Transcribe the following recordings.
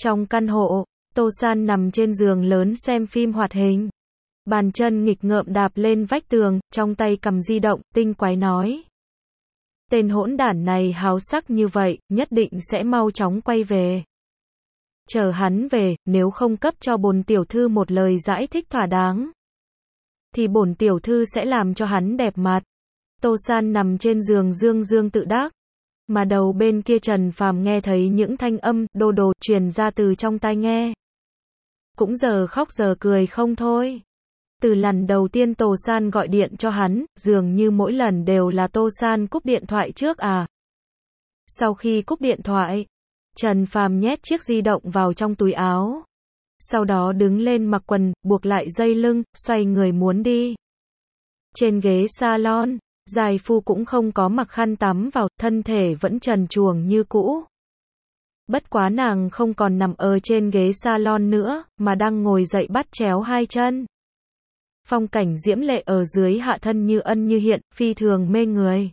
Trong căn hộ, Tô San nằm trên giường lớn xem phim hoạt hình. Bàn chân nghịch ngợm đạp lên vách tường, trong tay cầm di động, tinh quái nói. Tên hỗn đản này háo sắc như vậy, nhất định sẽ mau chóng quay về. Chờ hắn về, nếu không cấp cho bổn tiểu thư một lời giải thích thỏa đáng, thì bổn tiểu thư sẽ làm cho hắn đẹp mặt. Tô San nằm trên giường dương dương tự đắc. Mà đầu bên kia Trần Phàm nghe thấy những thanh âm đô đô truyền ra từ trong tai nghe. Cũng giờ khóc giờ cười không thôi. Từ lần đầu tiên Tô San gọi điện cho hắn, dường như mỗi lần đều là Tô San cúp điện thoại trước à. Sau khi cúp điện thoại, Trần Phàm nhét chiếc di động vào trong túi áo. Sau đó đứng lên mặc quần, buộc lại dây lưng, xoay người muốn đi. Trên ghế salon, Giai Phu cũng không có mặc khăn tắm vào, thân thể vẫn trần truồng như cũ. Bất quá nàng không còn nằm ở trên ghế salon nữa, mà đang ngồi dậy bắt chéo hai chân. Phong cảnh diễm lệ ở dưới hạ thân như ân như hiện, phi thường mê người.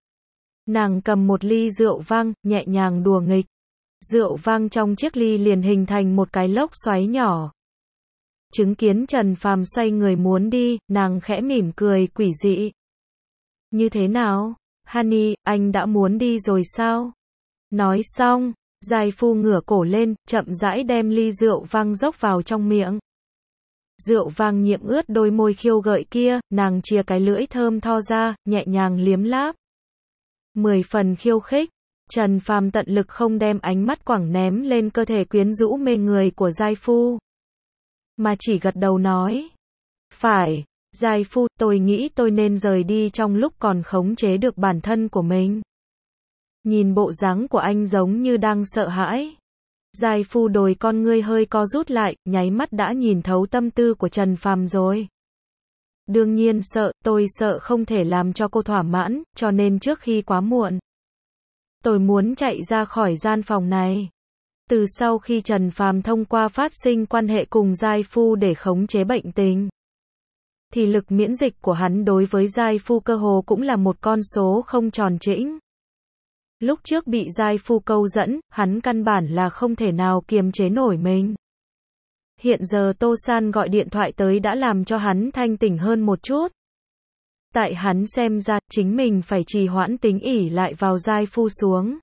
Nàng cầm một ly rượu vang, nhẹ nhàng đùa nghịch. Rượu vang trong chiếc ly liền hình thành một cái lốc xoáy nhỏ. Chứng kiến Trần Phàm xoay người muốn đi, nàng khẽ mỉm cười quỷ dị. Như thế nào? Honey, anh đã muốn đi rồi sao? Nói xong, Giai Phu ngửa cổ lên, chậm rãi đem ly rượu vang dốc vào trong miệng. Rượu vang nhiễm ướt đôi môi khiêu gợi kia, nàng chìa cái lưỡi thơm tho ra, nhẹ nhàng liếm láp. 10 phần khiêu khích. Trần Phàm tận lực không đem ánh mắt quẳng ném lên cơ thể quyến rũ mê người của Giai Phu, mà chỉ gật đầu nói. Phải, Giai Phu, tôi nghĩ tôi nên rời đi trong lúc còn khống chế được bản thân của mình. Nhìn bộ dáng của anh giống như đang sợ hãi. Giai Phu đôi con ngươi hơi co rút lại, nháy mắt đã nhìn thấu tâm tư của Trần Phàm rồi. Đương nhiên sợ, tôi sợ không thể làm cho cô thỏa mãn, cho nên trước khi quá muộn, tôi muốn chạy ra khỏi gian phòng này. Từ sau khi Trần Phàm thông qua phát sinh quan hệ cùng Giai Phu để khống chế bệnh tình, thì lực miễn dịch của hắn đối với Giai Phu cơ hồ cũng là một con số không tròn trĩnh. Lúc trước bị Giai Phu câu dẫn, hắn căn bản là không thể nào kiềm chế nổi mình. Hiện giờ Tô San gọi điện thoại tới đã làm cho hắn thanh tỉnh hơn một chút. Tại hắn xem ra, chính mình phải trì hoãn tính ỷ lại vào Giai Phu xuống.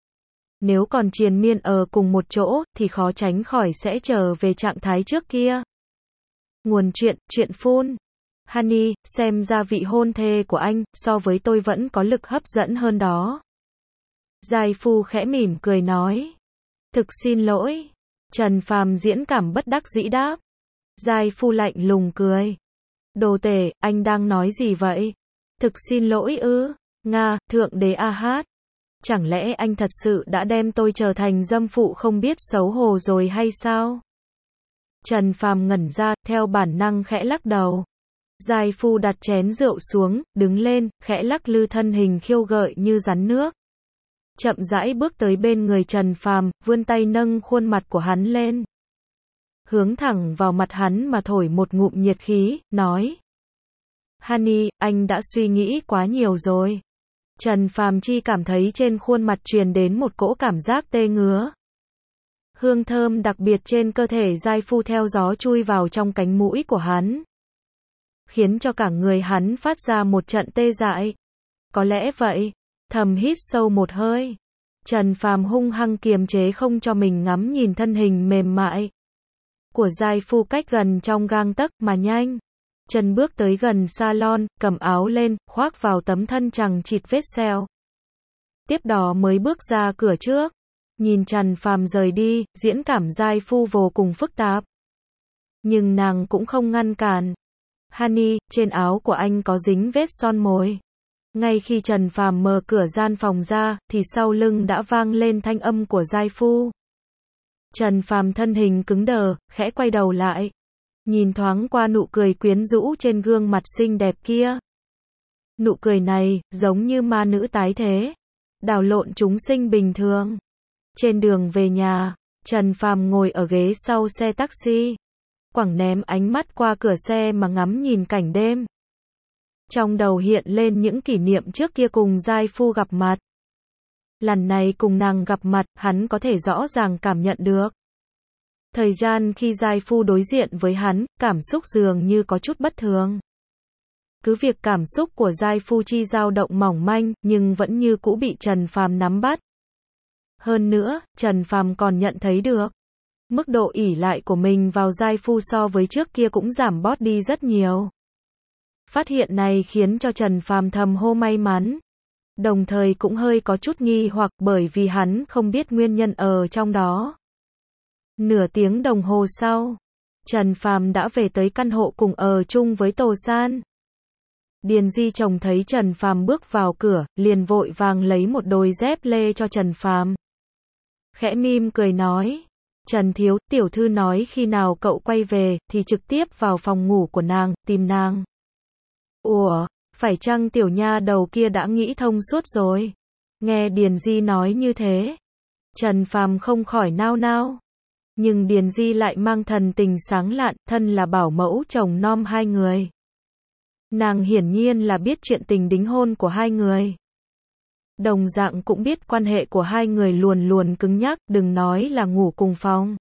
Nếu còn triền miên ở cùng một chỗ, thì khó tránh khỏi sẽ trở về trạng thái trước kia. Nguồn chuyện phun. Honey, xem ra vị hôn thê của anh, so với tôi vẫn có lực hấp dẫn hơn đó. Giai Phu khẽ mỉm cười nói. Thực xin lỗi. Trần Phàm diễn cảm bất đắc dĩ đáp. Giai Phu lạnh lùng cười. Đồ tể, anh đang nói gì vậy? Thực xin lỗi ư? Nga, thượng đế a hát. Chẳng lẽ anh thật sự đã đem tôi trở thành dâm phụ không biết xấu hổ rồi hay sao? Trần Phàm ngẩn ra, theo bản năng khẽ lắc đầu. Giai Phu đặt chén rượu xuống, đứng lên, khẽ lắc lư thân hình khiêu gợi như rắn nước. Chậm rãi bước tới bên người Trần Phàm, vươn tay nâng khuôn mặt của hắn lên. Hướng thẳng vào mặt hắn mà thổi một ngụm nhiệt khí, nói. Honey, anh đã suy nghĩ quá nhiều rồi. Trần Phàm chỉ cảm thấy trên khuôn mặt truyền đến một cỗ cảm giác tê ngứa. Hương thơm đặc biệt trên cơ thể Giai Phu theo gió chui vào trong cánh mũi của hắn, khiến cho cả người hắn phát ra một trận tê dại. Có lẽ vậy. Thầm hít sâu một hơi. Trần Phàm hung hăng kiềm chế không cho mình ngắm nhìn thân hình mềm mại của Giai Phu cách gần trong gang tấc mà nhanh. Chân bước tới gần salon, cầm áo lên, khoác vào tấm thân chằng chịt vết sẹo. Tiếp đó mới bước ra cửa trước. Nhìn Trần Phàm rời đi, diễn cảm Giai Phu vô cùng phức tạp. Nhưng nàng cũng không ngăn cản. Honey, trên áo của anh có dính vết son mồi. Ngay khi Trần Phàm mở cửa gian phòng ra, thì sau lưng đã vang lên thanh âm của Giai Phu. Trần Phàm thân hình cứng đờ, khẽ quay đầu lại. Nhìn thoáng qua nụ cười quyến rũ trên gương mặt xinh đẹp kia. Nụ cười này, giống như ma nữ tái thế. Đảo lộn chúng sinh bình thường. Trên đường về nhà, Trần Phàm ngồi ở ghế sau xe taxi. Quẳng ném ánh mắt qua cửa xe mà ngắm nhìn cảnh đêm. Trong đầu hiện lên những kỷ niệm trước kia cùng Giai Phu gặp mặt. Lần này cùng nàng gặp mặt, hắn có thể rõ ràng cảm nhận được Thời gian khi giai phu đối diện với hắn, cảm xúc dường như có chút bất thường. Cứ việc cảm xúc của giai phu chi dao động mỏng manh, nhưng vẫn như cũ bị Trần Phàm nắm bắt. Hơn nữa, Trần Phàm còn nhận thấy được, mức độ ỷ lại của mình vào giai phu so với trước kia cũng giảm bớt đi rất nhiều. Phát hiện này khiến cho Trần Phàm thầm hô may mắn. Đồng thời cũng hơi có chút nghi hoặc bởi vì hắn không biết nguyên nhân ở trong đó. Nửa tiếng đồng hồ sau, Trần Phàm đã về tới căn hộ cùng ở chung với Tô San. Điền Di chồng thấy Trần Phàm bước vào cửa, liền vội vàng lấy một đôi dép lê cho Trần Phàm. Khẽ mỉm cười nói, Trần thiếu, tiểu thư nói khi nào cậu quay về, thì trực tiếp vào phòng ngủ của nàng, tìm nàng. Ủa, phải chăng tiểu nha đầu kia đã nghĩ thông suốt rồi? Nghe Điền Di nói như thế, Trần Phàm không khỏi nao nao. Nhưng Điền Di lại mang thần tình sáng lạn, thân là bảo mẫu chồng nom hai người. Nàng hiển nhiên là biết chuyện tình đính hôn của hai người. Đồng dạng cũng biết quan hệ của hai người luôn luôn cứng nhắc, đừng nói là ngủ cùng phòng.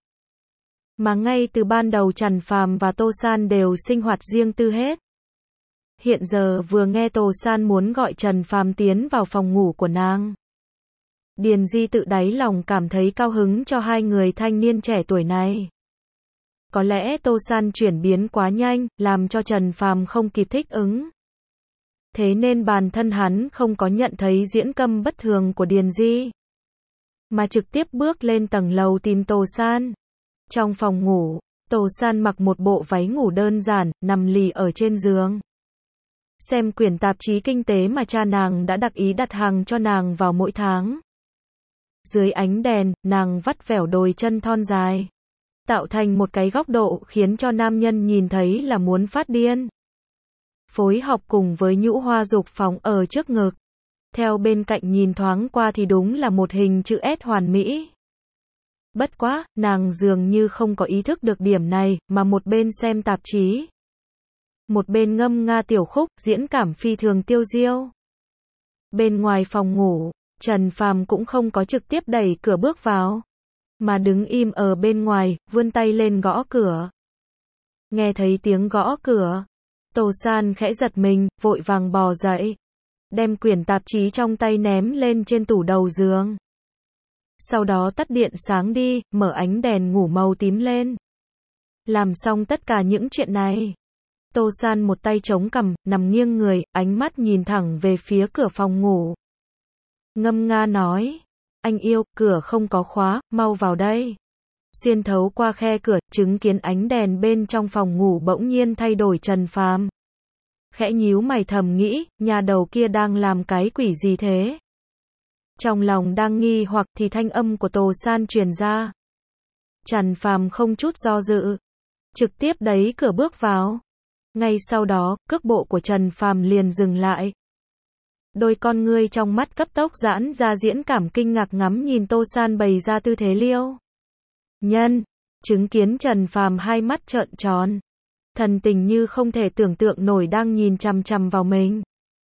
Mà ngay từ ban đầu Trần Phàm và Tô San đều sinh hoạt riêng tư hết. Hiện giờ vừa nghe Tô San muốn gọi Trần Phàm tiến vào phòng ngủ của nàng. Điền Di tự đáy lòng cảm thấy cao hứng cho hai người thanh niên trẻ tuổi này. Có lẽ Tô San chuyển biến quá nhanh, làm cho Trần Phàm không kịp thích ứng. Thế nên bản thân hắn không có nhận thấy diễn câm bất thường của Điền Di, mà trực tiếp bước lên tầng lầu tìm Tô San. Trong phòng ngủ, Tô San mặc một bộ váy ngủ đơn giản, nằm lì ở trên giường. Xem quyển tạp chí kinh tế mà cha nàng đã đặc ý đặt hàng cho nàng vào mỗi tháng. Dưới ánh đèn, nàng vắt vẻo đôi chân thon dài, tạo thành một cái góc độ khiến cho nam nhân nhìn thấy là muốn phát điên. Phối hợp cùng với nhũ hoa dục phóng ở trước ngực. Theo bên cạnh nhìn thoáng qua thì đúng là một hình chữ S hoàn mỹ. Bất quá, nàng dường như không có ý thức được điểm này, mà một bên xem tạp chí, một bên ngâm nga tiểu khúc, diễn cảm phi thường tiêu diêu. Bên ngoài phòng ngủ, Trần Phàm cũng không có trực tiếp đẩy cửa bước vào, mà đứng im ở bên ngoài, vươn tay lên gõ cửa. Nghe thấy tiếng gõ cửa, Tô San khẽ giật mình, vội vàng bò dậy, đem quyển tạp chí trong tay ném lên trên tủ đầu giường. Sau đó tắt điện sáng đi, mở ánh đèn ngủ màu tím lên. Làm xong tất cả những chuyện này, Tô San một tay chống cằm, nằm nghiêng người, ánh mắt nhìn thẳng về phía cửa phòng ngủ. Ngâm nga nói, anh yêu, cửa không có khóa, mau vào đây. Xuyên thấu qua khe cửa, chứng kiến ánh đèn bên trong phòng ngủ bỗng nhiên thay đổi. Trần Phàm khẽ nhíu mày thầm nghĩ, nhà đầu kia đang làm cái quỷ gì thế? Trong lòng đang nghi hoặc thì thanh âm của Tô San truyền ra. Trần Phàm không chút do dự, trực tiếp đẩy cửa bước vào. Ngay sau đó, cước bộ của Trần Phàm liền dừng lại. Đôi con ngươi trong mắt cấp tốc giãn ra, diễn cảm kinh ngạc ngắm nhìn Tô San bày ra tư thế liêu nhân. Chứng kiến Trần Phàm hai mắt trợn tròn, thần tình như không thể tưởng tượng nổi đang nhìn chằm chằm vào mình.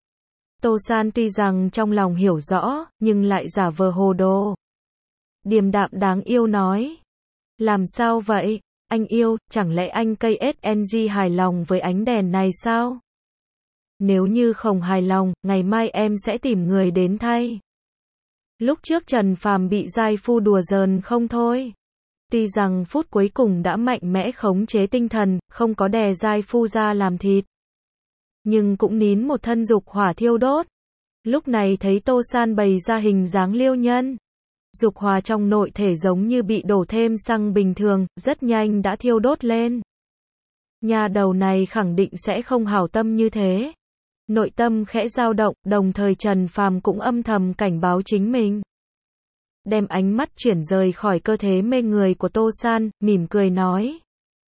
Tô San tuy rằng trong lòng hiểu rõ, nhưng lại giả vờ hồ đồ. Điềm đạm đáng yêu nói, làm sao vậy, anh yêu, chẳng lẽ anh KSNG hài lòng với ánh đèn này sao? Nếu như không hài lòng, ngày mai em sẽ tìm người đến thay. Lúc trước Trần Phàm bị giai phu đùa giỡn không thôi. Tuy rằng phút cuối cùng đã mạnh mẽ khống chế tinh thần, không có đè giai phu ra làm thịt, nhưng cũng nín một thân dục hỏa thiêu đốt. Lúc này thấy Tô San bày ra hình dáng liêu nhân, dục hỏa trong nội thể giống như bị đổ thêm xăng bình thường, rất nhanh đã thiêu đốt lên. Nhà đầu này khẳng định sẽ không hảo tâm như thế. Nội tâm khẽ dao động, đồng thời Trần Phàm cũng âm thầm cảnh báo chính mình. Đem ánh mắt chuyển rời khỏi cơ thể mê người của Tô San, mỉm cười nói.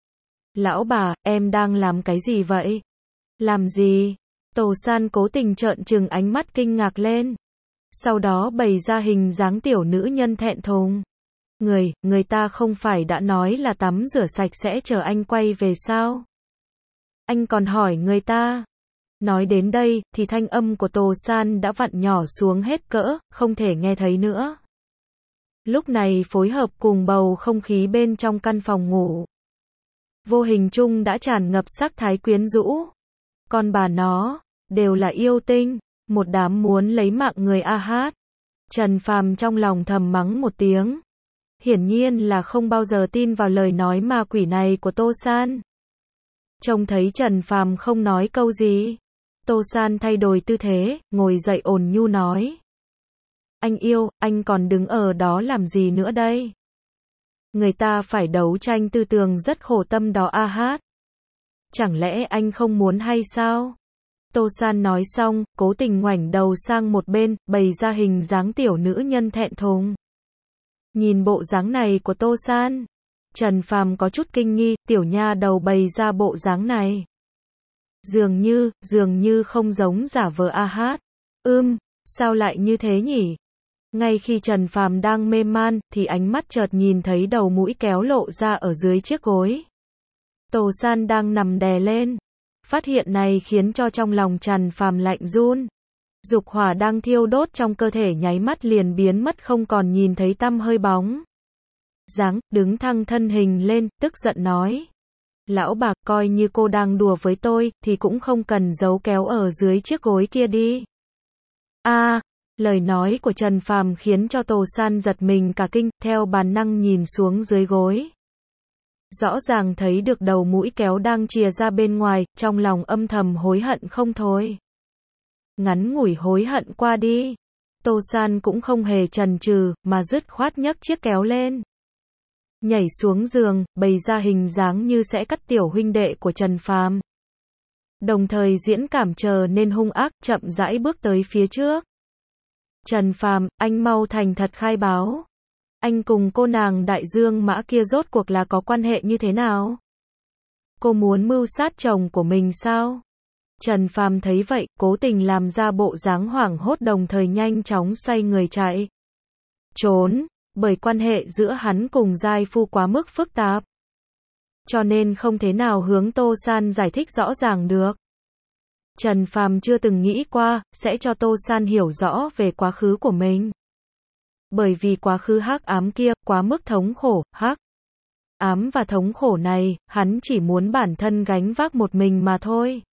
Lão bà, em đang làm cái gì vậy? Làm gì? Tô San cố tình trợn trừng ánh mắt kinh ngạc lên. Sau đó bày ra hình dáng tiểu nữ nhân thẹn thùng. Người ta không phải đã nói là tắm rửa sạch sẽ chờ anh quay về sao? Anh còn hỏi người ta. Nói đến đây, thì thanh âm của Tô San đã vặn nhỏ xuống hết cỡ, không thể nghe thấy nữa. Lúc này phối hợp cùng bầu không khí bên trong căn phòng ngủ. Vô hình chung đã tràn ngập sắc thái quyến rũ. Con bà nó, đều là yêu tinh, một đám muốn lấy mạng người a hát. Trần Phàm trong lòng thầm mắng một tiếng. Hiển nhiên là không bao giờ tin vào lời nói ma quỷ này của Tô San. Trông thấy Trần Phàm không nói câu gì, Tô San thay đổi tư thế, ngồi dậy ôn nhu nói. Anh yêu, anh còn đứng ở đó làm gì nữa đây? Người ta phải đấu tranh tư tưởng rất khổ tâm đó a hát. Chẳng lẽ anh không muốn hay sao? Tô San nói xong, cố tình ngoảnh đầu sang một bên, bày ra hình dáng tiểu nữ nhân thẹn thùng. Nhìn bộ dáng này của Tô San, Trần Phàm có chút kinh nghi, tiểu nha đầu bày ra bộ dáng này. Dường như không giống giả vờ a hát. Sao lại như thế nhỉ? Ngay khi Trần Phàm đang mê man, thì ánh mắt chợt nhìn thấy đầu mũi kéo lộ ra ở dưới chiếc gối. Tô San đang nằm đè lên. Phát hiện này khiến cho trong lòng Trần Phàm lạnh run. Dục hỏa đang thiêu đốt trong cơ thể nháy mắt liền biến mất không còn nhìn thấy tăm hơi bóng. Đứng thẳng thân hình lên, tức giận nói. Lão bạc, coi như cô đang đùa với tôi, thì cũng không cần giấu kéo ở dưới chiếc gối kia đi. Lời nói của Trần Phàm khiến cho Tô San giật mình cả kinh, theo bản năng nhìn xuống dưới gối. Rõ ràng thấy được đầu mũi kéo đang chìa ra bên ngoài, trong lòng âm thầm hối hận không thôi. Ngắn ngủi hối hận qua đi, Tô San cũng không hề chần chừ, mà dứt khoát nhấc chiếc kéo lên. Nhảy xuống giường, bày ra hình dáng như sẽ cắt tiểu huynh đệ của Trần Phàm. Đồng thời diễn cảm trở nên hung ác, chậm rãi bước tới phía trước. Trần Phàm, anh mau thành thật khai báo. Anh cùng cô nàng Đại Dương Mã kia rốt cuộc là có quan hệ như thế nào? Cô muốn mưu sát chồng của mình sao? Trần Phàm thấy vậy, cố tình làm ra bộ dáng hoảng hốt đồng thời nhanh chóng xoay người chạy. Trốn, bởi quan hệ giữa hắn cùng giai phu quá mức phức tạp. Cho nên không thể nào hướng Tô San giải thích rõ ràng được. Trần Phàm chưa từng nghĩ qua, sẽ cho Tô San hiểu rõ về quá khứ của mình. Bởi vì quá khứ hắc ám kia, quá mức thống khổ, hắc ám và thống khổ này, hắn chỉ muốn bản thân gánh vác một mình mà thôi.